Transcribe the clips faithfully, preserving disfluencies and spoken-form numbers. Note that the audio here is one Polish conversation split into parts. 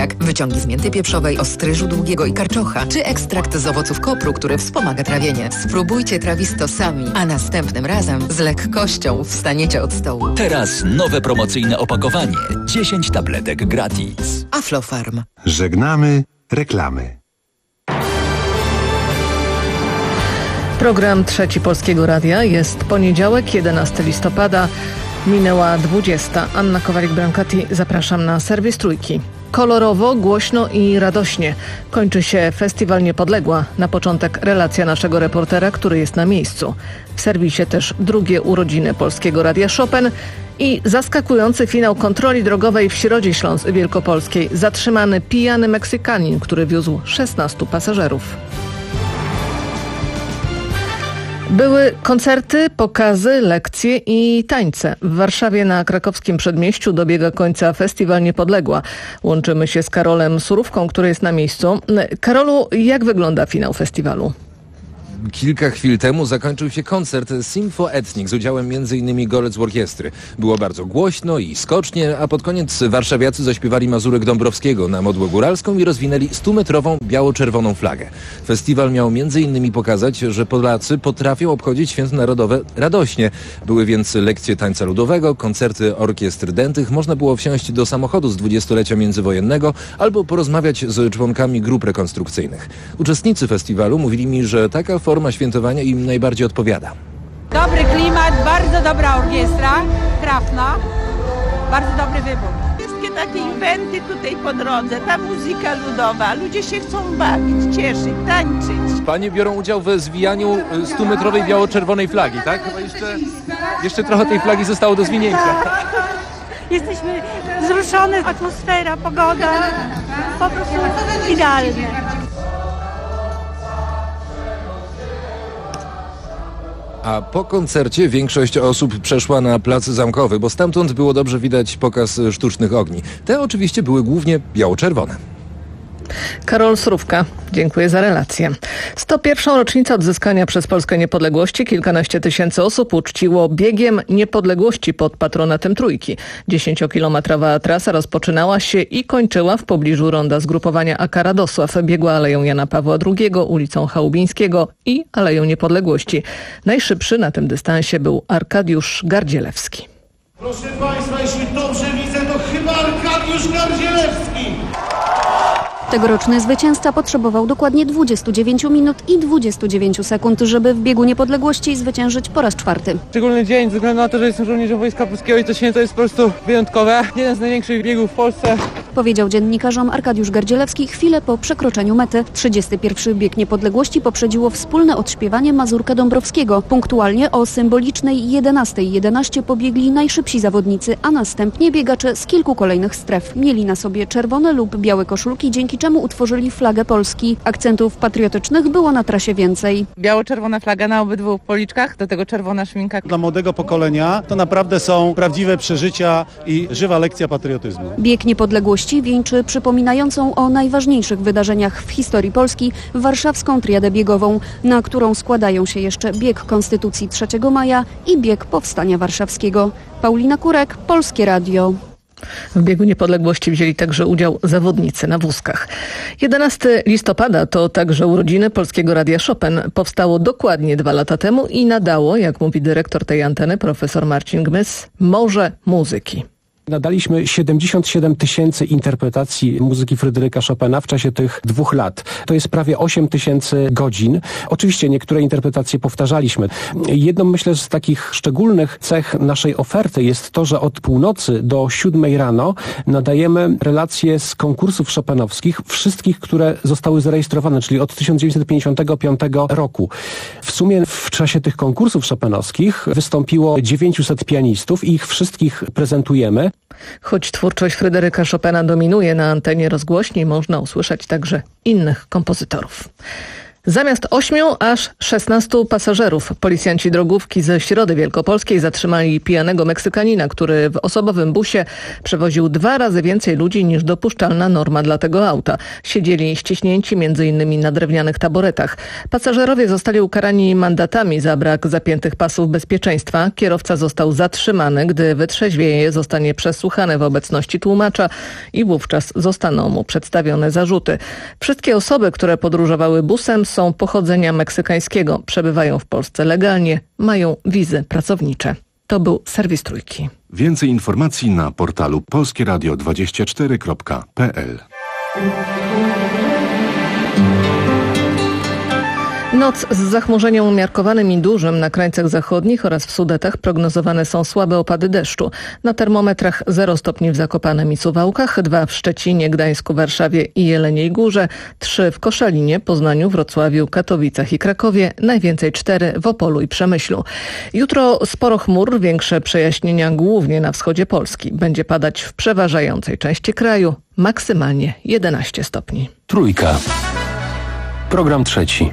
jak wyciągi z mięty pieprzowej, ostryżu długiego i karczocha, czy ekstrakt z owoców kopru, który wspomaga trawienie. Spróbujcie Trawisto sami, a następnym razem z lekkością wstaniecie od stołu. Teraz nowe promocyjne opakowanie. dziesięć tabletek gratis. Aflofarm. Żegnamy reklamy. Program Trzeci Polskiego Radia. Jest poniedziałek, jedenastego listopada. Minęła dwudziesta. Anna Kowalik-Brankati, zapraszam na serwis Trójki. Kolorowo, głośno i radośnie kończy się Festiwal Niepodległa. Na początek relacja naszego reportera, który jest na miejscu. W serwisie też drugie urodziny Polskiego Radia Chopin i zaskakujący finał kontroli drogowej w Środzie Śląsk- Wielkopolskiej. Zatrzymany pijany Meksykanin, który wiózł szesnastu pasażerów. Były koncerty, pokazy, lekcje i tańce. W Warszawie na krakowskim przedmieściu dobiega końca Festiwal Niepodległa. Łączymy się z Karolem Surówką, który jest na miejscu. Karolu, jak wygląda finał festiwalu? Kilka chwil temu zakończył się koncert Symfo Ethnic z udziałem między innymi Golec Orkiestry. Było bardzo głośno i skocznie, a pod koniec warszawiacy zaśpiewali mazurek Dąbrowskiego na modłę góralską i rozwinęli stumetrową biało-czerwoną flagę. Festiwal miał między innymi pokazać, że Polacy potrafią obchodzić święto narodowe radośnie. Były więc lekcje tańca ludowego, koncerty orkiestr dętych, można było wsiąść do samochodu z dwudziestolecia międzywojennego albo porozmawiać z członkami grup rekonstrukcyjnych. Uczestnicy festiwalu mówili mi, że taka forma świętowania im najbardziej odpowiada. Dobry klimat, bardzo dobra orkiestra, trafna, bardzo dobry wybór. Wszystkie takie eventy tutaj po drodze, ta muzyka ludowa, ludzie się chcą bawić, cieszyć, tańczyć. Panie biorą udział w zwijaniu stumetrowej biało-czerwonej flagi, tak? Chyba jeszcze, jeszcze trochę tej flagi zostało do zwinięcia. Jesteśmy wzruszone, atmosfera, pogoda, po prostu idealne. A po koncercie większość osób przeszła na plac Zamkowy, bo stamtąd było dobrze widać pokaz sztucznych ogni. Te oczywiście były głównie biało-czerwone. Karol Surówka, dziękuję za relację. sto pierwszą rocznicę odzyskania przez Polskę niepodległości kilkanaście tysięcy osób uczciło biegiem niepodległości pod patronatem Trójki. Dziesięciokilometrowa trasa rozpoczynała się i kończyła w pobliżu ronda zgrupowania A K Radosław. Biegła Aleją Jana Pawła drugiego, ulicą Chałubińskiego i Aleją Niepodległości. Najszybszy na tym dystansie był Arkadiusz Gardzielewski. Proszę Państwa, jeśli dobrze widzę, to chyba Arkadiusz Gardzielewski. Tegoroczny zwycięzca potrzebował dokładnie dwudziestu dziewięciu minut i dwudziestu dziewięciu sekund, żeby w biegu niepodległości zwyciężyć po raz czwarty. Szczególny dzień, ze względu na to, że jestem żołnierzem Wojska Polskiego i to święto jest po prostu wyjątkowe. Jeden z największych biegów w Polsce. Powiedział dziennikarzom Arkadiusz Gardzielewski chwilę po przekroczeniu mety. trzydziesty pierwszy bieg niepodległości poprzedziło wspólne odśpiewanie Mazurka Dąbrowskiego. Punktualnie o symbolicznej jedenastej jedenaście pobiegli najszybsi zawodnicy, a następnie biegacze z kilku kolejnych stref. Mieli na sobie czerwone lub białe koszulki, dzięki czemu utworzyli flagę Polski. Akcentów patriotycznych było na trasie więcej. Biało-czerwona flaga na obydwu policzkach, do tego czerwona szminka. Dla młodego pokolenia to naprawdę są prawdziwe przeżycia i żywa lekcja patriotyzmu. Bieg niepodległości wieńczy przypominającą o najważniejszych wydarzeniach w historii Polski warszawską triadę biegową, na którą składają się jeszcze bieg Konstytucji trzeciego maja i bieg Powstania Warszawskiego. Paulina Kurek, Polskie Radio. W biegu niepodległości wzięli także udział zawodnicy na wózkach. jedenastego listopada to także urodziny Polskiego Radia Chopin. Powstało dokładnie dwa lata temu i nadało, jak mówi dyrektor tej anteny, profesor Marcin Gmys, morze muzyki. Nadaliśmy siedemdziesiąt siedem tysięcy interpretacji muzyki Fryderyka Chopina w czasie tych dwóch lat. To jest prawie osiem tysięcy godzin. Oczywiście niektóre interpretacje powtarzaliśmy. Jedną, myślę, z takich szczególnych cech naszej oferty jest to, że od północy do siódmej rano nadajemy relacje z konkursów chopinowskich, wszystkich, które zostały zarejestrowane, czyli od tysiąc dziewięćset pięćdziesiątego piątego roku. W sumie w czasie tych konkursów chopinowskich wystąpiło dziewięciuset pianistów i ich wszystkich prezentujemy. Choć twórczość Fryderyka Chopina dominuje na antenie rozgłośni, można usłyszeć także innych kompozytorów. Zamiast ośmiu aż szesnastu pasażerów. Policjanci drogówki ze Środy Wielkopolskiej zatrzymali pijanego Meksykanina, który w osobowym busie przewoził dwa razy więcej ludzi niż dopuszczalna norma dla tego auta. Siedzieli ściśnięci między innymi na drewnianych taboretach. Pasażerowie zostali ukarani mandatami za brak zapiętych pasów bezpieczeństwa. Kierowca został zatrzymany, gdy wytrzeźwieje, zostanie przesłuchany w obecności tłumacza i wówczas zostaną mu przedstawione zarzuty. Wszystkie osoby, które podróżowały busem, są pochodzenia meksykańskiego, przebywają w Polsce legalnie, mają wizy pracownicze. To był serwis Trójki. Więcej informacji na portalu polskie radio dwadzieścia cztery kropka p l. Noc z zachmurzeniem umiarkowanym i dużym na krańcach zachodnich oraz w Sudetach prognozowane są słabe opady deszczu. Na termometrach zero stopni w Zakopanem i Suwałkach, dwa w Szczecinie, Gdańsku, Warszawie i Jeleniej Górze, trzy w Koszalinie, Poznaniu, Wrocławiu, Katowicach i Krakowie, najwięcej cztery w Opolu i Przemyślu. Jutro sporo chmur, większe przejaśnienia głównie na wschodzie Polski. Będzie padać w przeważającej części kraju, maksymalnie jedenaście stopni. Trójka. Program trzeci.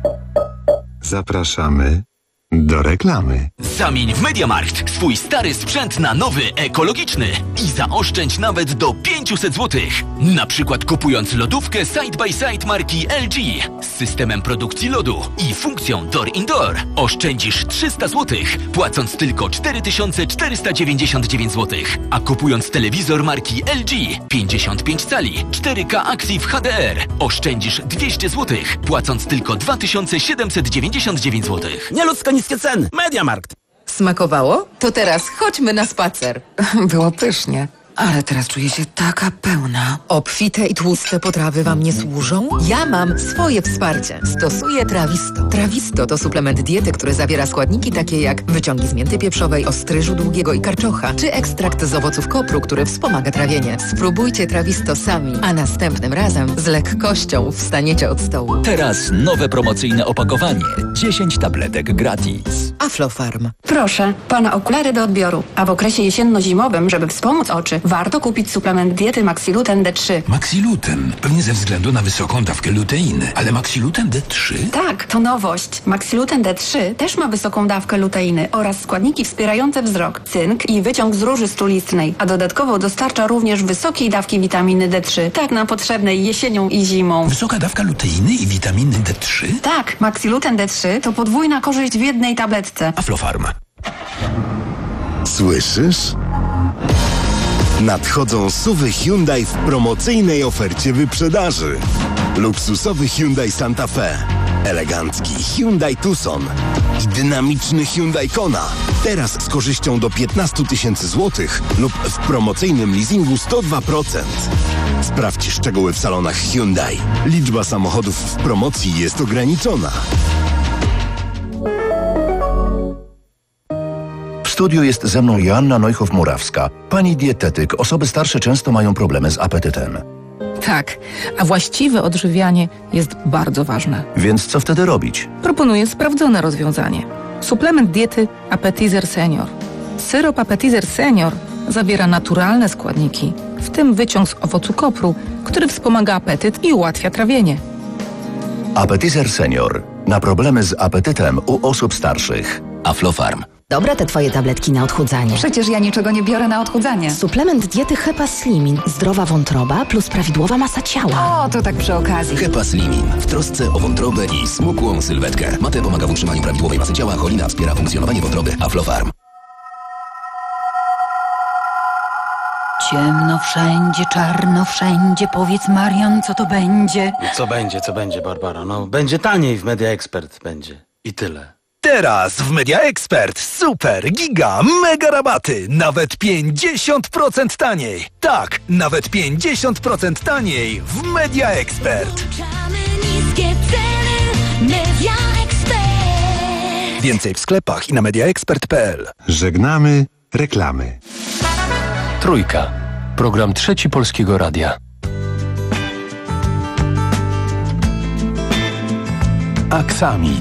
Zapraszamy do reklamy. Zamień w MediaMarkt swój stary sprzęt na nowy, ekologiczny i zaoszczędź nawet do pięćset złotych. Na przykład kupując lodówkę Side by Side marki L G z systemem produkcji lodu i funkcją Door Indoor oszczędzisz trzysta złotych, płacąc tylko cztery tysiące czterysta dziewięćdziesiąt dziewięć złotych. A kupując telewizor marki L G pięćdziesiąt pięć cali cztery K Active H D R oszczędzisz dwieście złotych, płacąc tylko dwa tysiące siedemset dziewięćdziesiąt dziewięć złotych. Nieludzko niskie ceny. MediaMarkt. Smakowało? To teraz chodźmy na spacer. Było pysznie. Ale teraz czuję się taka pełna. Obfite i tłuste potrawy wam nie służą? Ja mam swoje wsparcie. Stosuję Trawisto. Trawisto to suplement diety, który zawiera składniki takie jak wyciągi z mięty pieprzowej, ostryżu długiego i karczocha, czy ekstrakt z owoców kopru, który wspomaga trawienie. Spróbujcie Trawisto sami, a następnym razem z lekkością wstaniecie od stołu. Teraz nowe promocyjne opakowanie. dziesięć tabletek gratis. Aflofarm. Proszę, pana okulary do odbioru. A w okresie jesienno-zimowym, żeby wspomóc oczy, warto kupić suplement diety Maxiluten D trzy. Maxiluten? Pewnie ze względu na wysoką dawkę luteiny. Ale Maxiluten D trzy? Tak, to nowość. Maxiluten D trzy też ma wysoką dawkę luteiny oraz składniki wspierające wzrok, cynk i wyciąg z róży strulistnej, a dodatkowo dostarcza również wysokiej dawki witaminy D trzy, tak nam potrzebnej jesienią i zimą. Wysoka dawka luteiny i witaminy D trzy? Tak, Maxiluten D trzy to podwójna korzyść w jednej tabletce. Aflofarm. Słyszysz? Nadchodzą SUVy Hyundai w promocyjnej ofercie wyprzedaży. Luksusowy Hyundai Santa Fe, elegancki Hyundai Tucson i dynamiczny Hyundai Kona. Teraz z korzyścią do piętnaście tysięcy złotych lub w promocyjnym leasingu sto dwa procent. Sprawdź szczegóły w salonach Hyundai. Liczba samochodów w promocji jest ograniczona. W studiu jest ze mną Joanna Neuchow-Murawska. Pani dietetyk, osoby starsze często mają problemy z apetytem. Tak, a właściwe odżywianie jest bardzo ważne. Więc co wtedy robić? Proponuję sprawdzone rozwiązanie. Suplement diety Appetizer Senior. Syrop Appetizer Senior zawiera naturalne składniki, w tym wyciąg z owocu kopru, który wspomaga apetyt i ułatwia trawienie. Appetizer Senior. Na problemy z apetytem u osób starszych. Aflofarm. Dobre te twoje tabletki na odchudzanie. Przecież ja niczego nie biorę na odchudzanie. Suplement diety Hepa Slimin. Zdrowa wątroba plus prawidłowa masa ciała. O, to tak przy okazji. Hepa Slimin. W trosce o wątrobę i smukłą sylwetkę. Mate pomaga w utrzymaniu prawidłowej masy ciała, cholina wspiera funkcjonowanie wątroby. Aflofarm. Ciemno wszędzie, czarno wszędzie. Powiedz, Marian, co to będzie? Co będzie, co będzie, Barbara? No, będzie taniej w Media Expert, będzie. I tyle. Teraz w Media Expert super, giga, mega rabaty, nawet pięćdziesiąt procent taniej. Tak, nawet pięćdziesiąt procent taniej w Media Expert. Niskie ceny, Media Expert. Więcej w sklepach i na mediaexpert kropka p l. Żegnamy reklamy. Trójka. Program Trzeci Polskiego Radia. Aksamit.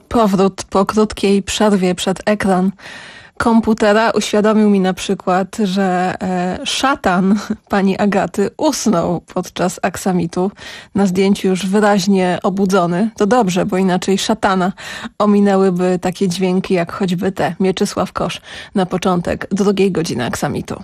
Powrót po krótkiej przerwie przed ekran komputera uświadomił mi na przykład, że e, szatan pani Agaty usnął podczas aksamitu. Na zdjęciu już wyraźnie obudzony. To dobrze, bo inaczej szatana ominęłyby takie dźwięki jak choćby te. Mieczysław Kosz na początek drugiej godziny aksamitu.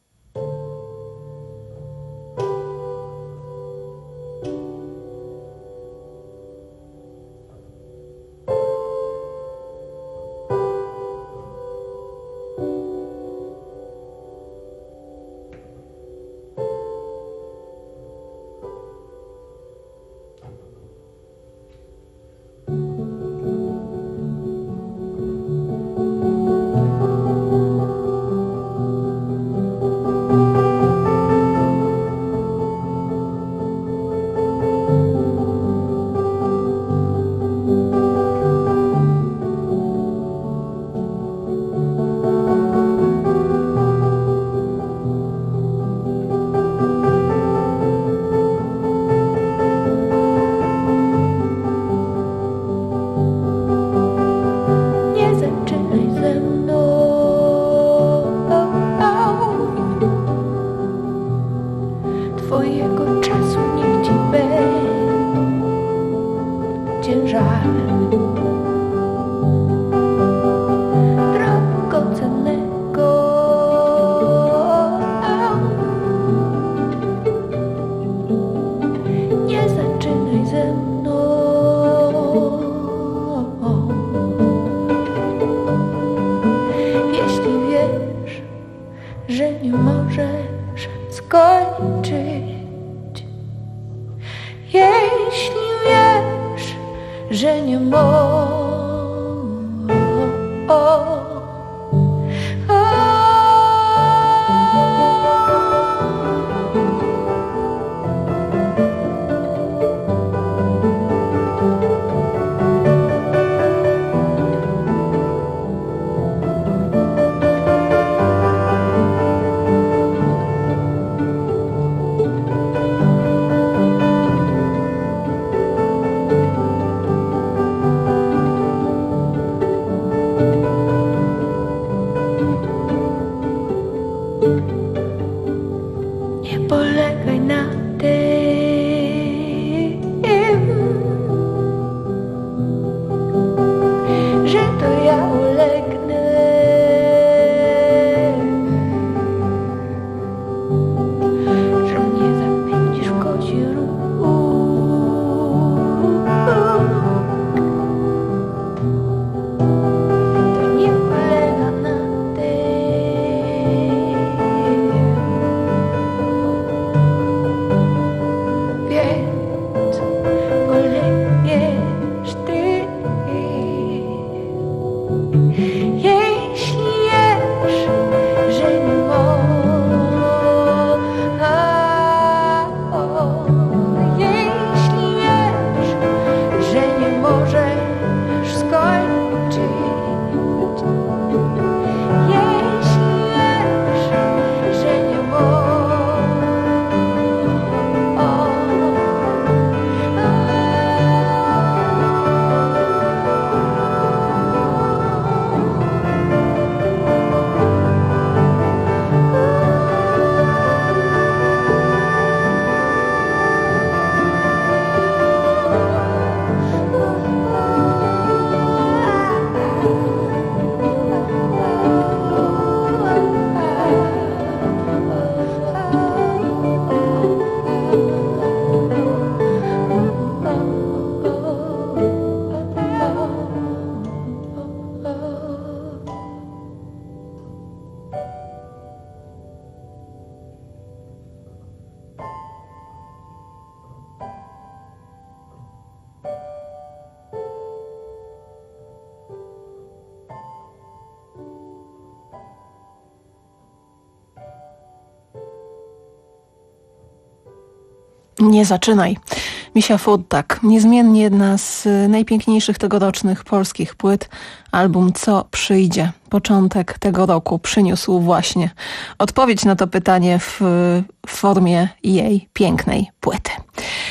Nie zaczynaj. Misia Furtak, niezmiennie jedna z najpiękniejszych tegorocznych polskich płyt. Album Co przyjdzie? Początek tego roku przyniósł właśnie odpowiedź na to pytanie w formie jej pięknej płyty.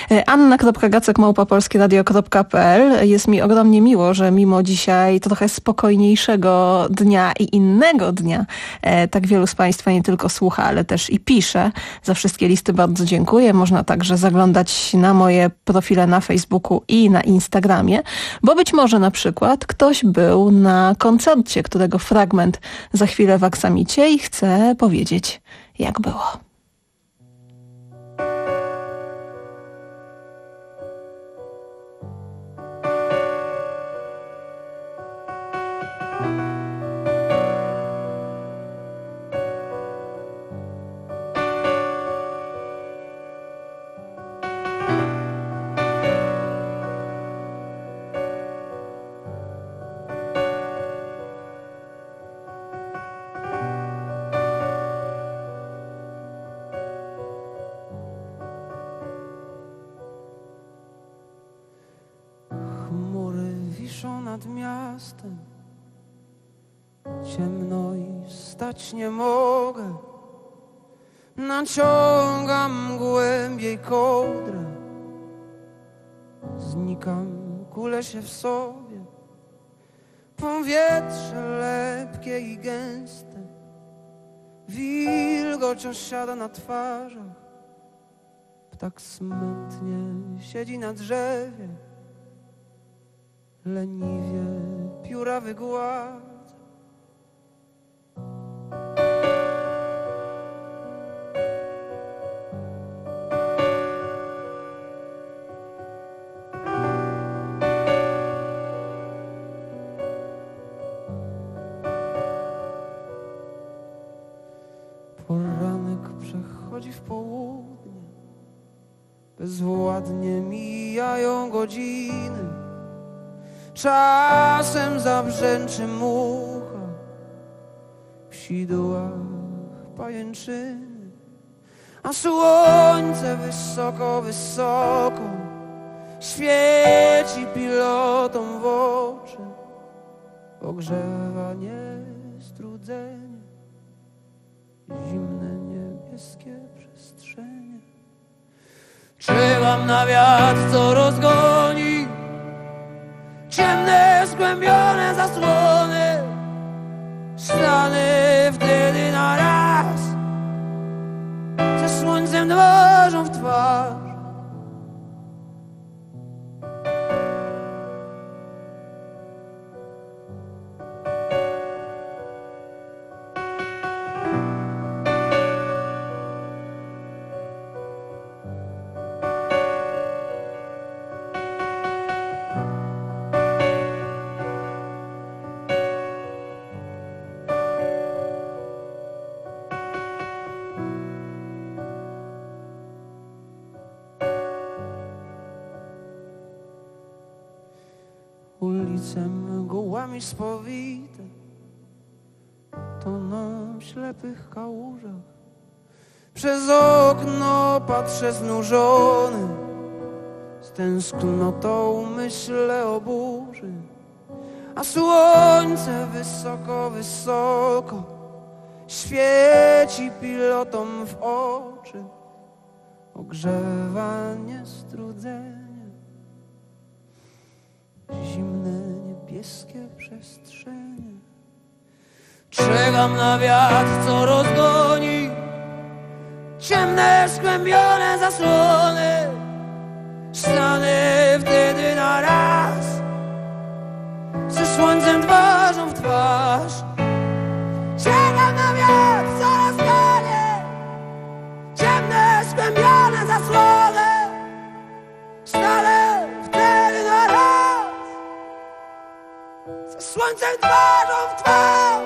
anna kropka gacek małpa polskie radio kropka p l. Jest mi ogromnie miło, że mimo dzisiaj trochę spokojniejszego dnia i innego dnia tak wielu z Państwa nie tylko słucha, ale też i pisze. Za wszystkie listy bardzo dziękuję. Można także zaglądać na moje profile na Facebooku i na Instagramie, bo być może na przykład ktoś był na koncercie, którego fragment za chwilę w Aksamicie i chce powiedzieć, jak było. Nad miastem ciemno i stać nie mogę. Naciągam głębiej kołdrę, znikam, kulę się w sobie. Powietrze lepkie i gęste, wilgoć osiada na twarzach. Ptak smętnie siedzi na drzewie, leniwie pióra wygładza. Poranek przechodzi w południe, bezwładnie mijają godziny. Czasem zabrzęczy mucha, w sidłach pajęczyny, a słońce wysoko, wysoko świeci pilotom w oczy. Ogrzewa niestrudzenie, zimne niebieskie przestrzenie. Czekam na wiatr, co rozgoni ciemne, skłębione zasłony. Stanę wtedy na raz ze słońcem twarzą w twarz. Ulice mgłami spowite toną w ślepych kałużach. Przez okno patrzę znużony, z tęsknotą myślę o burzy. A słońce wysoko, wysoko świeci pilotom w oczy. Ogrzewa niestrudzenie, zimne niebieskie przestrzenie. Czekam na wiatr, co rozgoni ciemne, skłębione zasłony. Stanę wtedy na raz ze słońcem twarzą w twarz. Czekam na wiatr, co rozgoni ciemne, skłębione zasłony. Stanę wtedy na raz ze słońcem twarzą w twarz.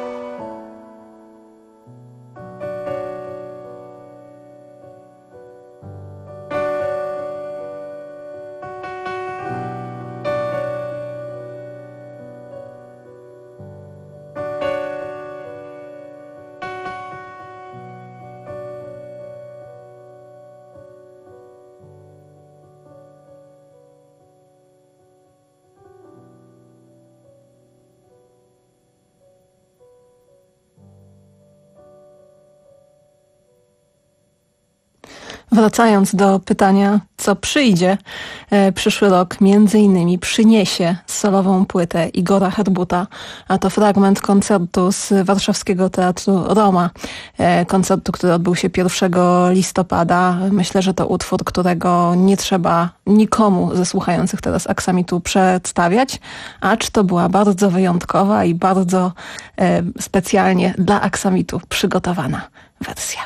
Wracając do pytania, co przyjdzie, e, przyszły rok między innymi przyniesie solową płytę Igora Herbuta, a to fragment koncertu z warszawskiego Teatru Roma. E, koncertu, który odbył się pierwszego listopada. Myślę, że to utwór, którego nie trzeba nikomu ze słuchających teraz Aksamitu przedstawiać, acz to była bardzo wyjątkowa i bardzo e, specjalnie dla Aksamitu przygotowana wersja.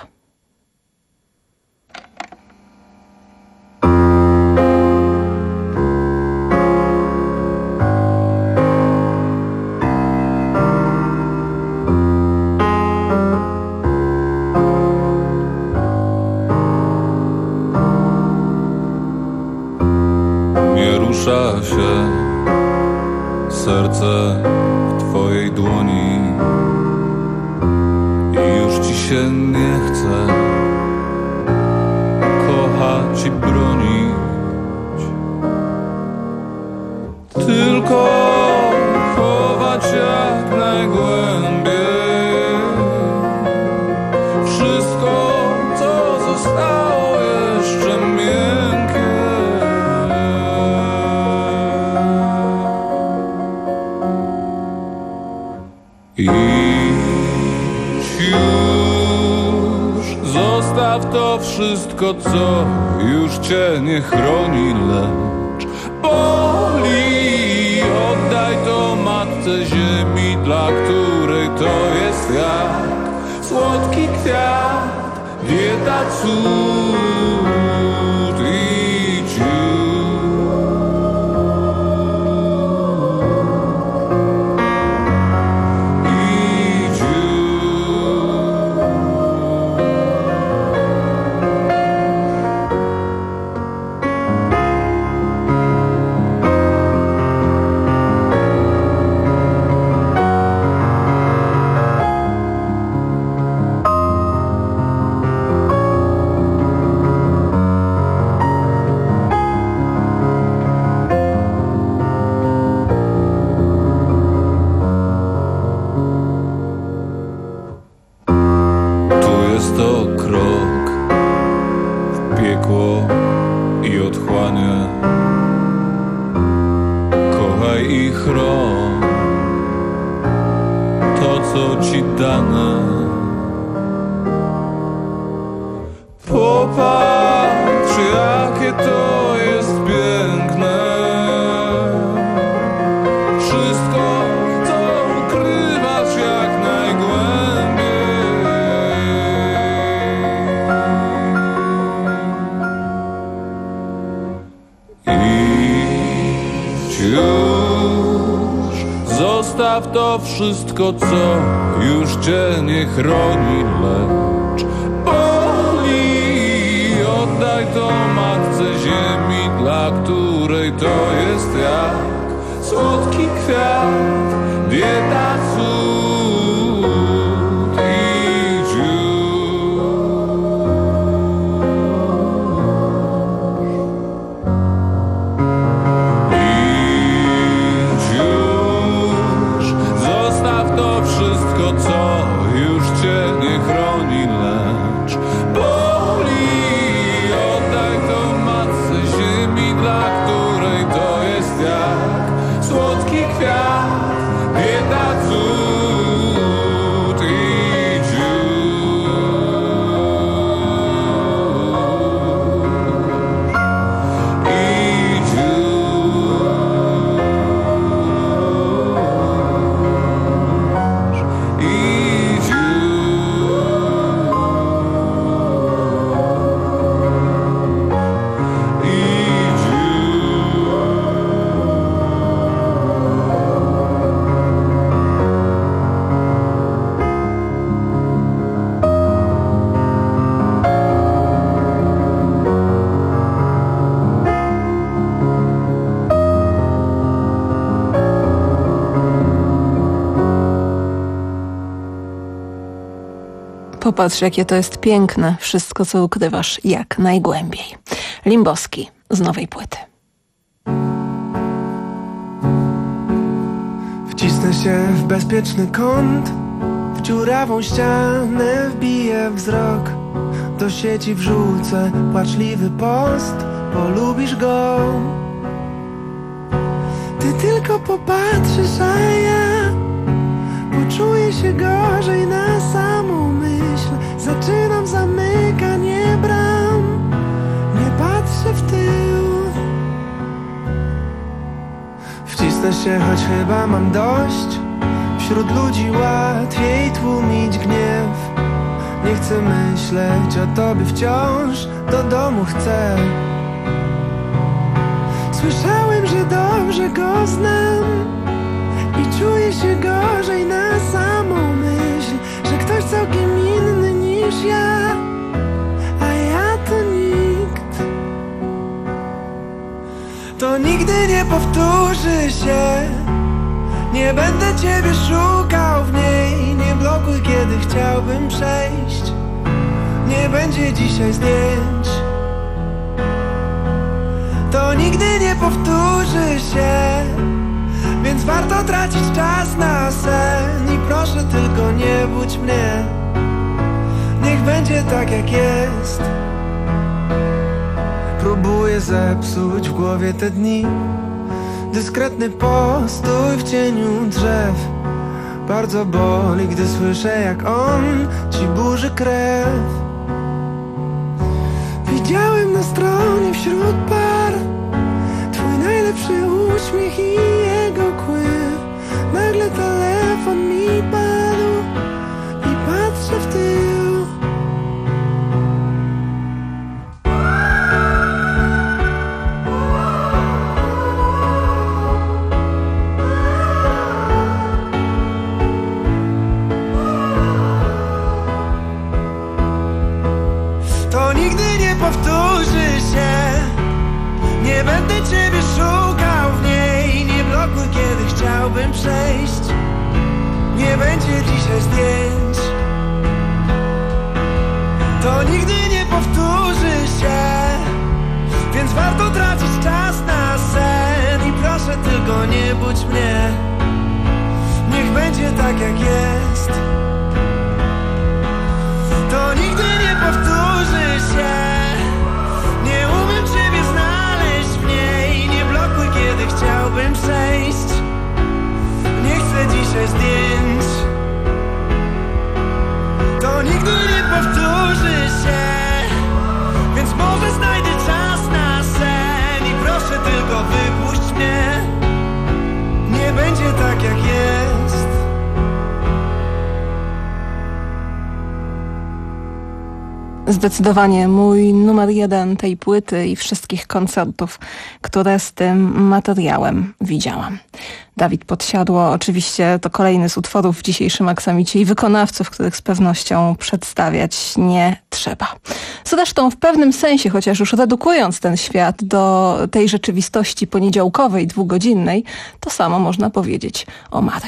Rusza się serce w twojej dłoni i już ci się nie chce kochać i bronić, tylko chować jak najgłębiej wszystko, co zostało jeszcze miękkie. Idź już, zostaw to wszystko, co już cię nie chroni, lecz boli. Oddaj to matce ziemi, dla której to jest jak słodki kwiat, dieta, cud. Idź już. Popatrz, jakie to jest piękne, wszystko, co ukrywasz jak najgłębiej. Idź już, zostaw to wszystko, co już cię nie chroni, lecz oddaj to matce ziemi, dla której to jest jak słodki kwiat, dieta, cud. Idź już. Idź już, zostaw to wszystko, co już cię nie chroni, lecz dla której to jest jak słodki kwiat, bieda, cud. Idź już. Idź już. Idź już. Popatrz, jakie to jest piękne, wszystko, co ukrywasz jak najgłębiej. Limbowski z nowej płyty. Wcisnę się w bezpieczny kąt, w dziurawą ścianę wbiję wzrok. do sieci wrzucę płaczliwy post, polubisz go. Ty tylko popatrzysz, a ja poczuję się gorzej na samą myśl. Zaczynam zamykanie bram, nie patrzę w tył. Wcisnę się, choć chyba mam dość. Wśród ludzi łatwiej tłumić gniew. Nie chcę myśleć o tobie wciąż, do domu chcę. Słyszałem, że dobrze go znam i czuję się gorzej na samą myśl, że ktoś całkiem inny niż ja, a ja to nikt. To nigdy nie powtórzy się. Nie będę ciebie szukał w niej. Nie blokuj, kiedy chciałbym przejść. Nie będzie dzisiaj zdjęć. To nigdy nie powtórzy się. Więc warto tracić czas na sen. I proszę tylko nie budź mnie. Niech będzie tak jak jest. Próbuję zepsuć w głowie te dni. Dyskretny postój w cieniu drzew. Bardzo boli, gdy słyszę, jak on ci burzy krew. Widziałem na stronie wśród par twój najlepszy uśmiech i jego kły. Nagle telefon mi padł i patrzę w tył. Powtórzy się. Nie będę ciebie szukał w niej. Nie blokuj, kiedy chciałbym przejść. Nie będzie dzisiaj zdjęć. To nigdy nie powtórzy się. Więc warto tracić czas na sen. I proszę tylko nie budź mnie. Niech będzie tak jak jest. To nigdy nie powtórzy się. Nie umiem ciebie znaleźć w niej. Nie blokuj, kiedy chciałbym przejść. Nie chcę dzisiaj zdjęć. To nigdy nie powtórzy się. Więc może znajdę czas na sen. I proszę tylko wypuść mnie. Nie będzie tak jak jest. Zdecydowanie mój numer jeden tej płyty i wszystkich koncertów, które z tym materiałem widziałam. Dawid Podsiadło, oczywiście to kolejny z utworów w dzisiejszym Aksamicie i wykonawców, których z pewnością przedstawiać nie trzeba. Zresztą w pewnym sensie, chociaż już redukując ten świat do tej rzeczywistości poniedziałkowej, dwugodzinnej, to samo można powiedzieć o Mary.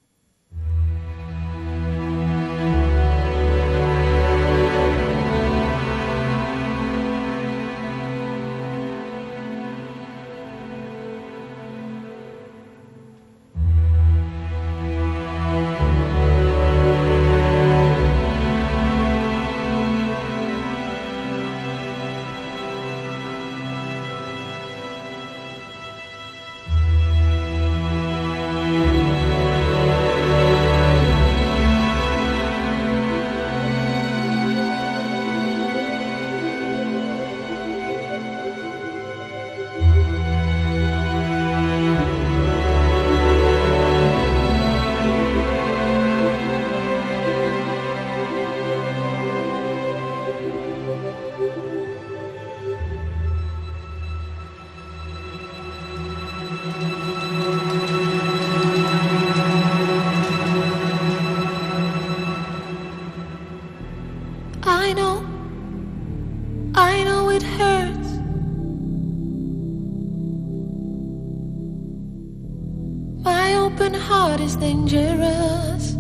Dangerous.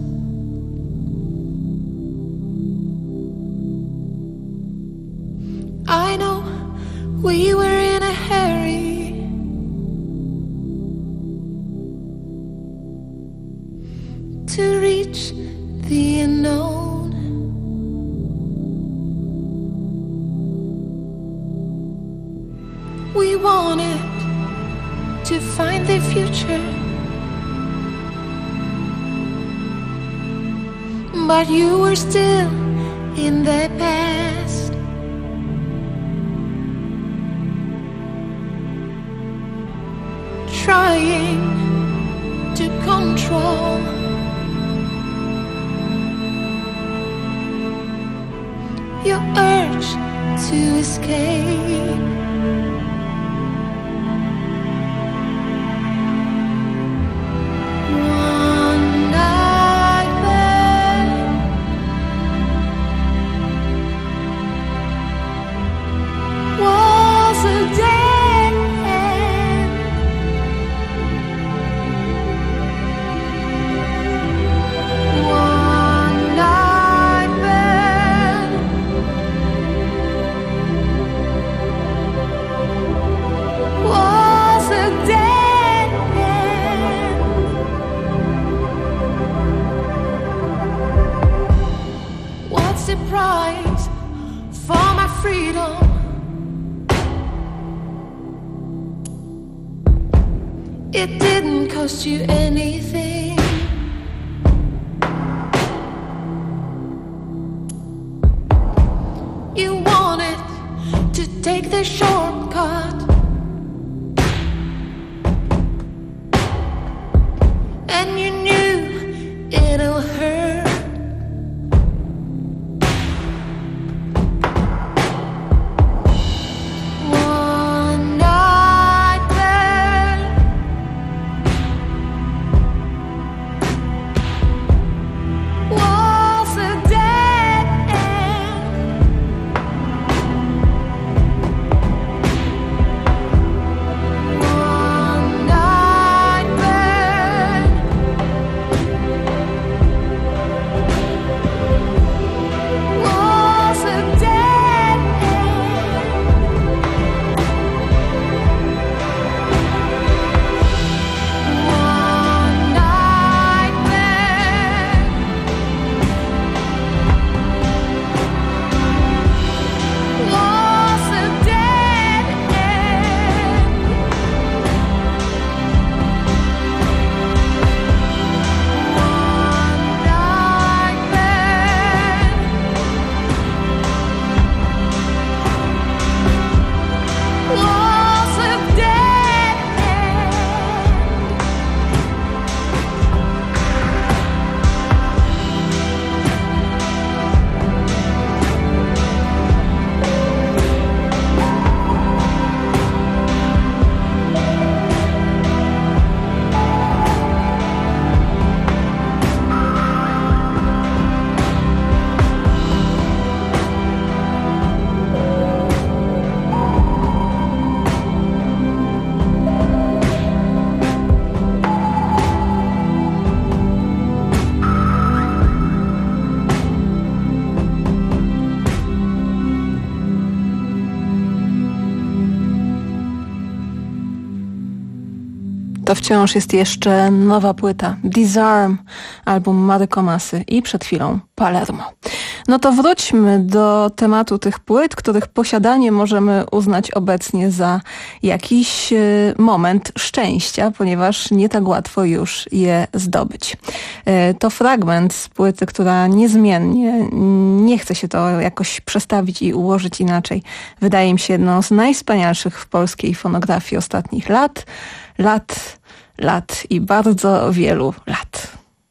I know we were in a hurry. To reach the unknown. We wanted to find the future, but you were still in the past. Trying to control your urge to escape. One night there was a dead end. One night there was a dead end. What's the price for my freedom? It didn't cost you anything. You wanted to take the shortcut, and you knew it'll hurt. One night there was a dead end. One night there was a dead end. One night there was a dead end. One night there was a dead end. To wciąż jest jeszcze nowa płyta Disarm, album Maryko Masy i przed chwilą Palermo. No to wróćmy do tematu tych płyt, których posiadanie możemy uznać obecnie za jakiś e, moment szczęścia, ponieważ nie tak łatwo już je zdobyć. E, to fragment z płyty, która niezmiennie, nie chce się to jakoś przestawić i ułożyć inaczej, wydaje mi się jedną z najwspanialszych w polskiej fonografii ostatnich lat. Lat, lat i bardzo wielu lat.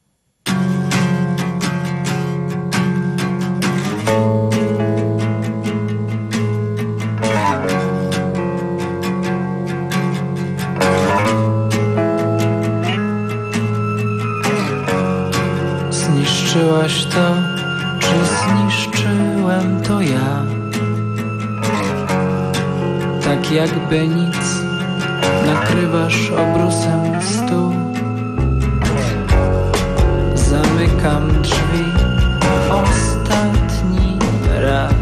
Zniszczyłaś to, czy zniszczyłem to ja? Tak jakby nic, nakrywasz obrusem stół. Zamykam drzwi ostatni raz.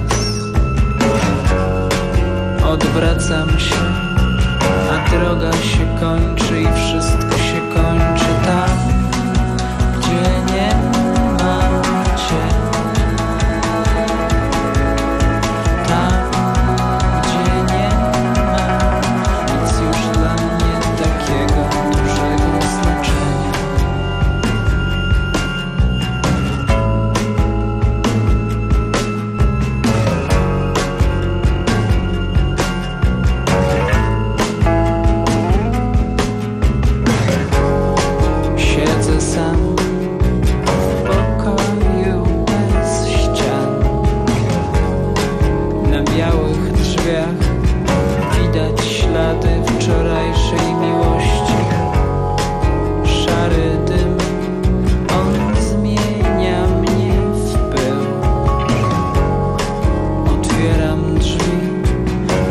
Odwracam się, a droga się kończy i wszystko się kończy tam, gdzie nie ma cię. Tam, gdzie nie ma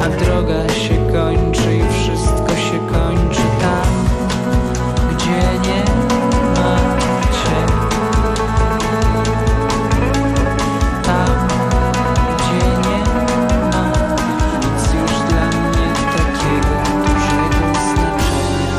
a droga się kończy i wszystko się kończy tam, gdzie nie ma cię. Tam, gdzie nie ma nic już dla mnie takiego dużego znaczenia.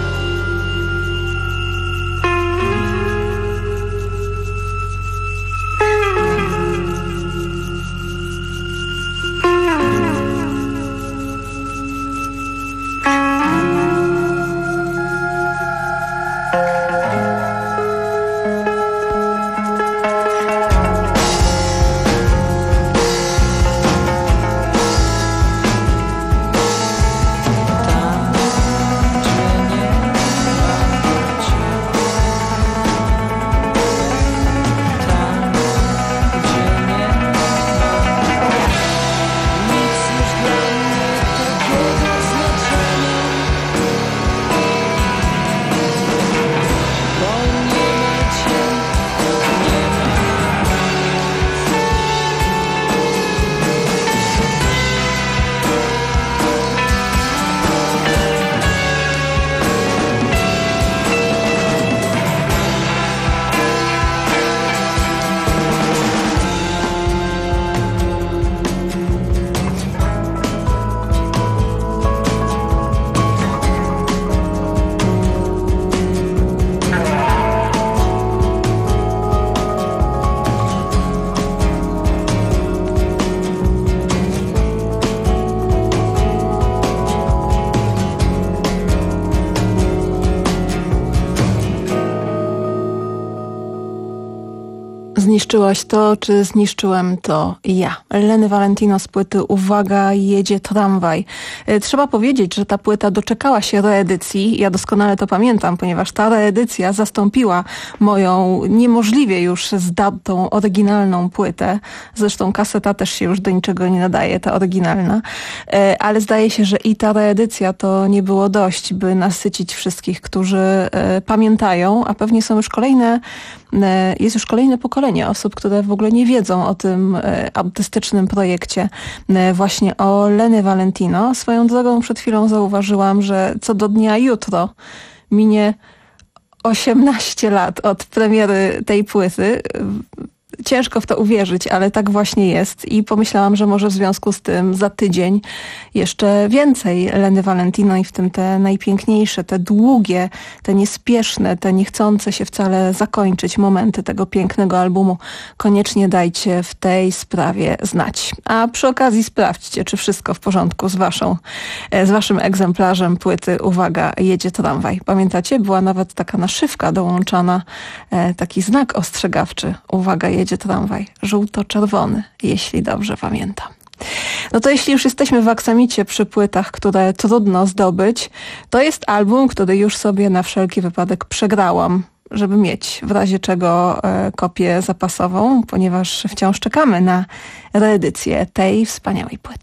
Zniszczyłaś to, czy zniszczyłem to ja? Leny Valentino z płyty Uwaga, jedzie tramwaj. Trzeba powiedzieć, że ta płyta doczekała się reedycji. Ja doskonale to pamiętam, ponieważ ta reedycja zastąpiła moją niemożliwie już zdartą, oryginalną płytę. Zresztą kaseta też się już do niczego nie nadaje, ta oryginalna. Ale zdaje się, że i ta reedycja to nie było dość, by nasycić wszystkich, którzy pamiętają, a pewnie są już kolejne Jest już kolejne pokolenie osób, które w ogóle nie wiedzą o tym artystycznym projekcie właśnie o Leny Valentino. Swoją drogą przed chwilą zauważyłam, że co do dnia jutro minie osiemnaście lat od premiery tej płyty. Ciężko w to uwierzyć, ale tak właśnie jest i pomyślałam, że może w związku z tym za tydzień jeszcze więcej Leny Valentino i w tym te najpiękniejsze, te długie, te niespieszne, te nie chcące się wcale zakończyć momenty tego pięknego albumu koniecznie dajcie w tej sprawie znać. A przy okazji sprawdźcie, czy wszystko w porządku z waszą, z waszym egzemplarzem płyty Uwaga, jedzie tramwaj. Pamiętacie? Była nawet taka naszywka dołączana, taki znak ostrzegawczy. Uwaga, jedzie tramwaj. Żółto-czerwony, jeśli dobrze pamiętam. No to jeśli już jesteśmy w aksamicie przy płytach, które trudno zdobyć, to jest album, który już sobie na wszelki wypadek przegrałam, żeby mieć w razie czego e, kopię zapasową, ponieważ wciąż czekamy na reedycję tej wspaniałej płyty.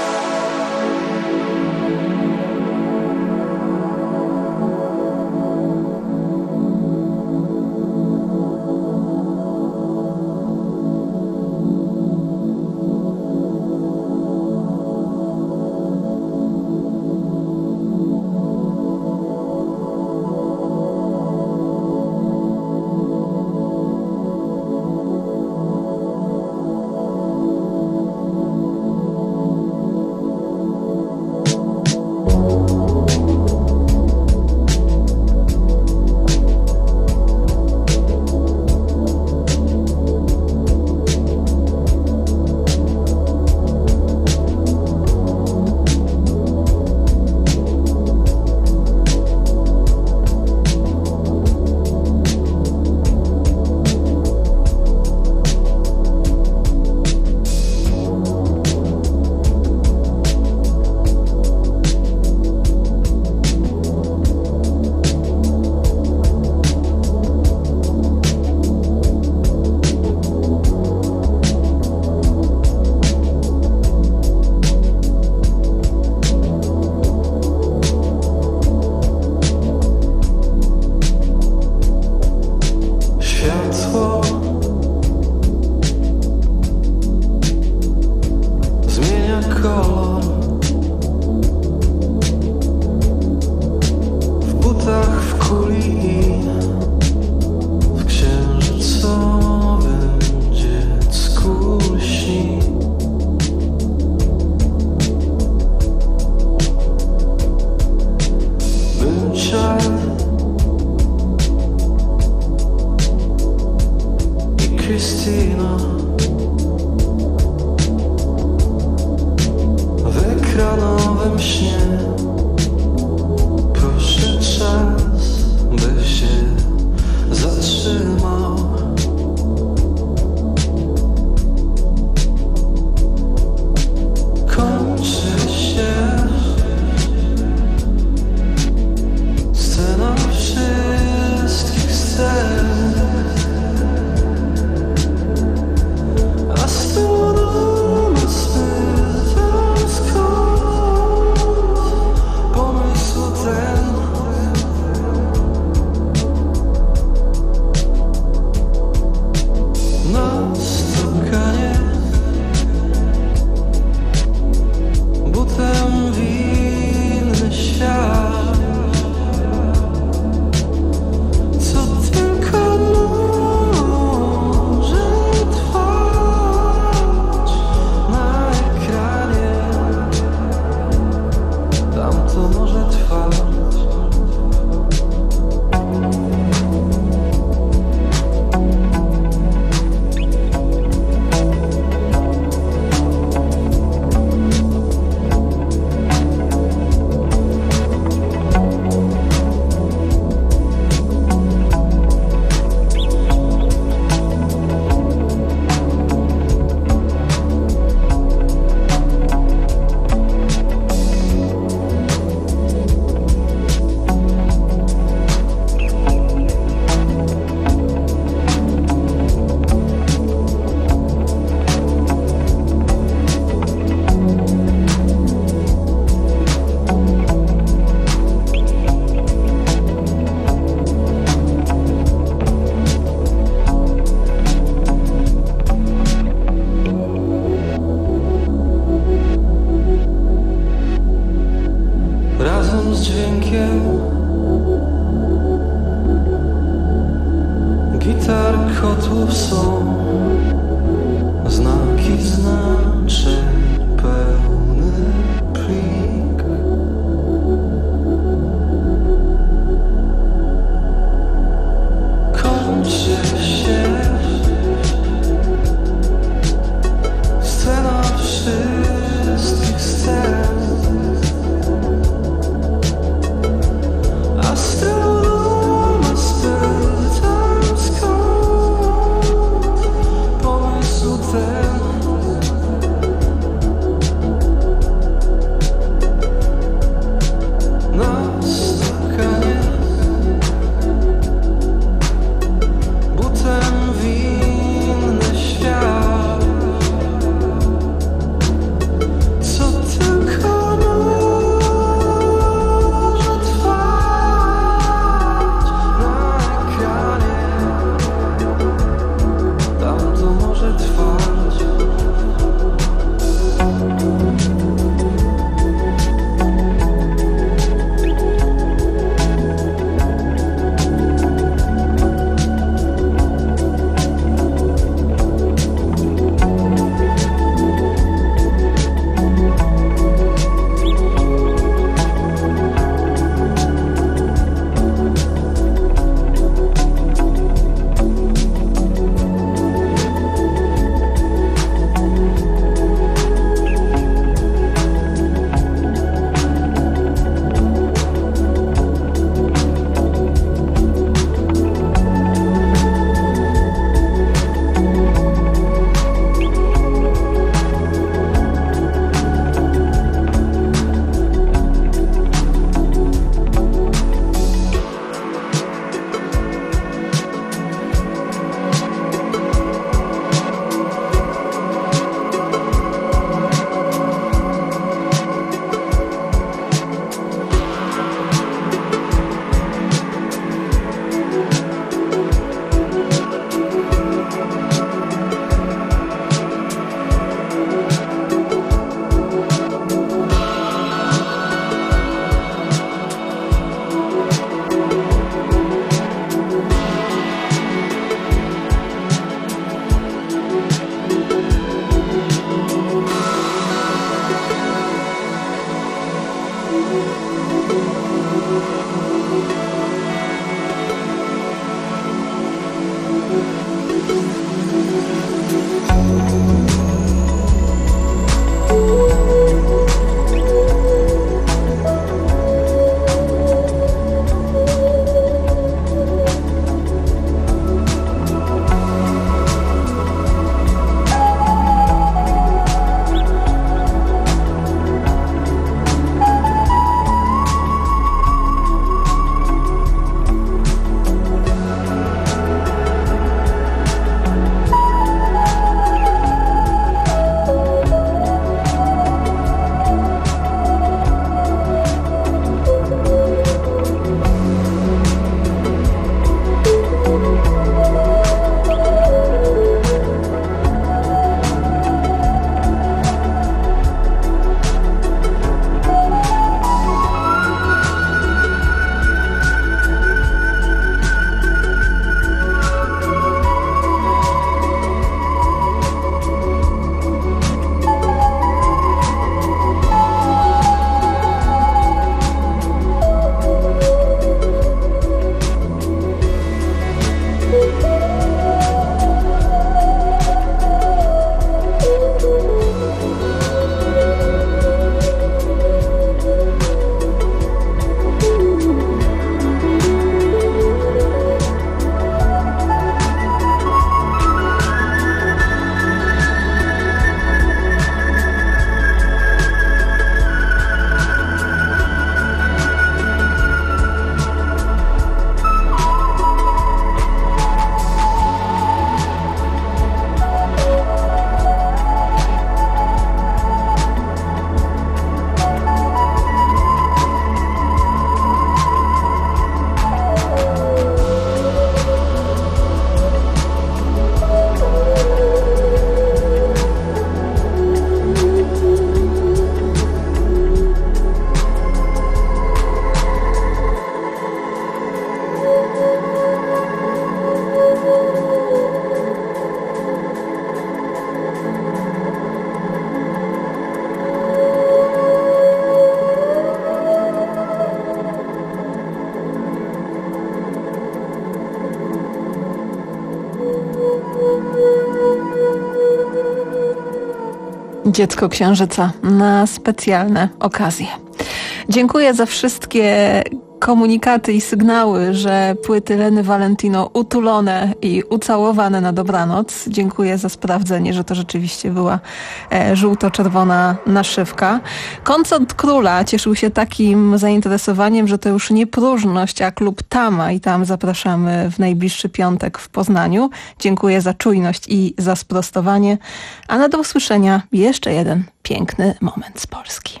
Dziecko Księżyca na specjalne okazje. Dziękuję za wszystkie komunikaty i sygnały, że płyty Leny Valentino utulone i ucałowane na dobranoc. Dziękuję za sprawdzenie, że to rzeczywiście była e, żółto-czerwona naszywka. Koncert Króla cieszył się takim zainteresowaniem, że to już nie próżność, a klub Tama i tam zapraszamy w najbliższy piątek w Poznaniu. Dziękuję za czujność i za sprostowanie. A na do usłyszenia jeszcze jeden piękny moment z Polski.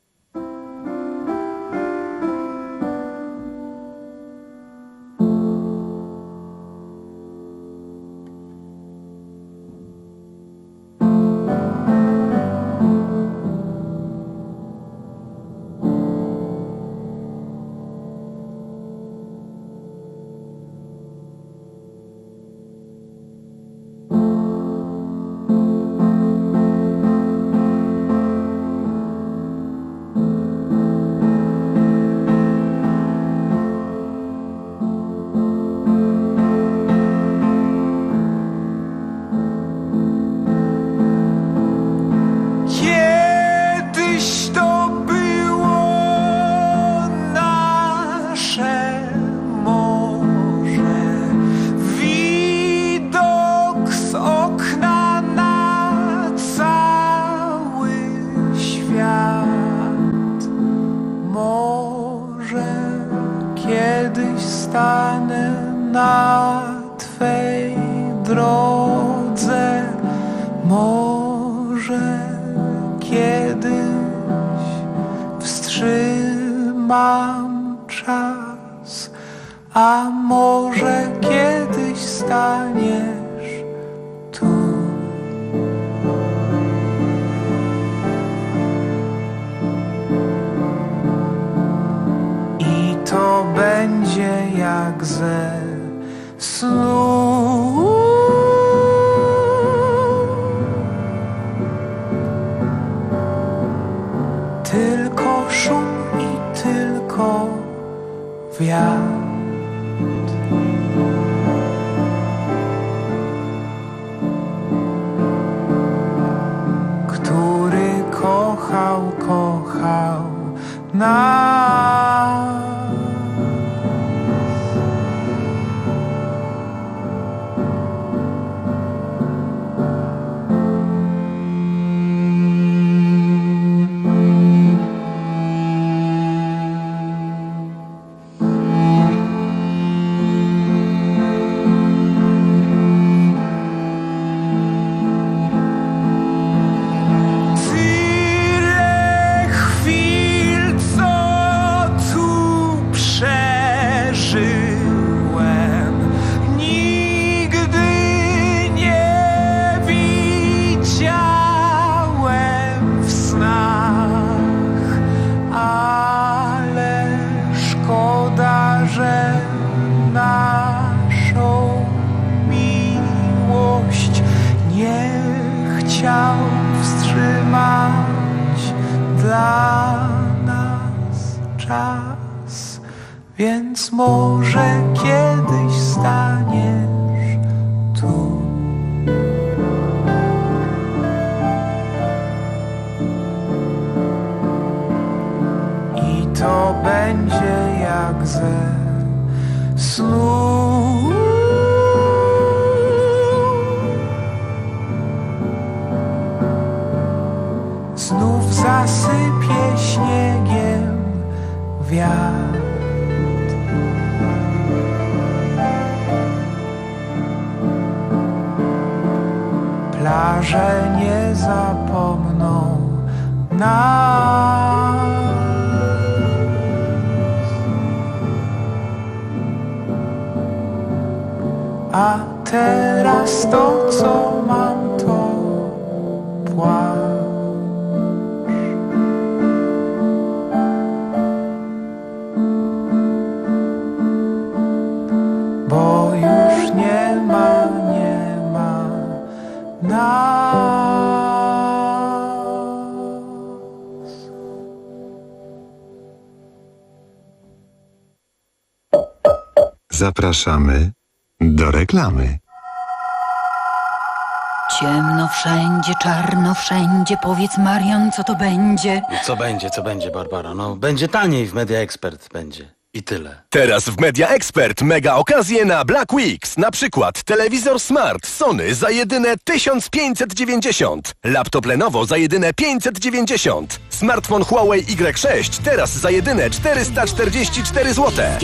Więc może kiedyś staniesz tu. I to będzie jak ze snu. Znów zasypie śniegiem wiatr. Plaże nie zapomną nas. A teraz to, co mam, to płacz. Bo już nie ma, nie ma nas. Zapraszamy do reklamy. Ciemno wszędzie, czarno wszędzie. Powiedz, Marian, co to będzie? Co będzie, co będzie, Barbara? No, będzie taniej w Media Expert, będzie. I tyle. Teraz w Media Expert mega okazje na Black Weeks. Na przykład telewizor Smart Sony za jedyne tysiąc pięćset dziewięćdziesiąt. Laptop Lenovo za jedyne pięćset dziewięćdziesiąt. Smartfon Huawei Y sześć teraz za jedyne czterysta czterdzieści cztery złote.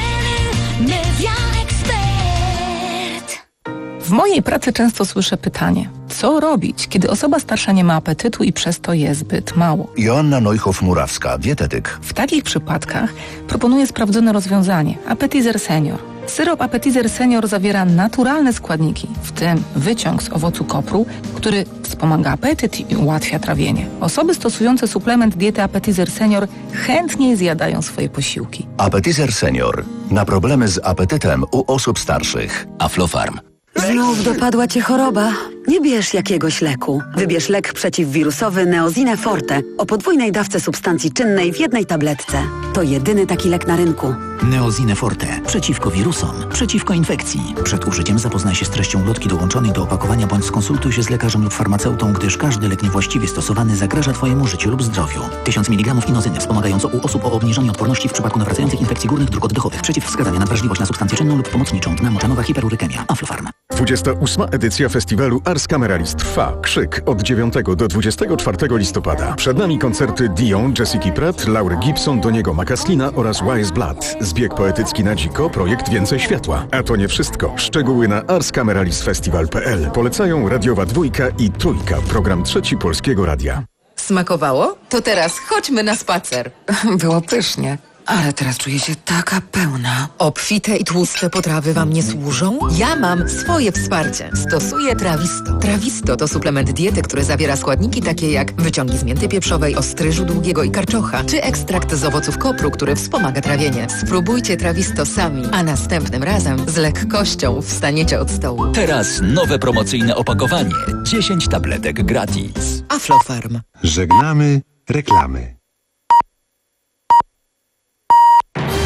W mojej pracy często słyszę pytanie, co robić, kiedy osoba starsza nie ma apetytu i przez to je zbyt mało? Joanna Neuchow-Murawska, dietetyk. W takich przypadkach proponuję sprawdzone rozwiązanie – Appetizer Senior. Syrop Appetizer Senior zawiera naturalne składniki, w tym wyciąg z owocu kopru, który wspomaga apetyt i ułatwia trawienie. Osoby stosujące suplement diety Appetizer Senior chętniej zjadają swoje posiłki. Appetizer Senior. Na problemy z apetytem u osób starszych. Aflofarm. Znów dopadła cię choroba? Nie bierz jakiegoś leku. Wybierz lek przeciwwirusowy Neozine Forte o podwójnej dawce substancji czynnej w jednej tabletce. To jedyny taki lek na rynku. Neozine Forte. Przeciwko wirusom, przeciwko infekcji. Przed użyciem zapoznaj się z treścią ulotki dołączonej do opakowania bądź skonsultuj się z lekarzem lub farmaceutą, gdyż każdy lek niewłaściwie stosowany zagraża Twojemu życiu lub zdrowiu. tysiąc miligramów inozyny wspomagająco u osób o obniżonej odporności w przypadku nawracających infekcji górnych dróg oddechowych. Przeciwwskazania na wrażliwość na substancję czynną lub pomocniczą. Dna moczanowa hiperurykemia. Aflofarm. dwudziesta ósma edycja festiwalu Ars Cameralis trwa. Krzyk od dziewiątego do dwudziestego czwartego listopada. Przed nami koncerty Dion, Jessica Pratt, Laury Gibson, Doniego Macaslina oraz Wise Blood. Zbieg poetycki na dziko, projekt Więcej Światła. A to nie wszystko. Szczegóły na ars cameralis festival kropka p l. Polecają Radiowa Dwójka i Trójka, program Trzeci Polskiego Radia. Smakowało? To teraz chodźmy na spacer. Było pysznie. Ale teraz czuję się taka pełna. Obfite i tłuste potrawy wam nie służą? Ja mam swoje wsparcie. Stosuję Trawisto. Trawisto to suplement diety, który zawiera składniki takie jak wyciągi z mięty pieprzowej, ostryżu długiego i karczocha, czy ekstrakt z owoców kopru, który wspomaga trawienie. Spróbujcie Trawisto sami, a następnym razem z lekkością wstaniecie od stołu. Teraz nowe promocyjne opakowanie. dziesięć tabletek gratis. Aflofarm. Żegnamy reklamy.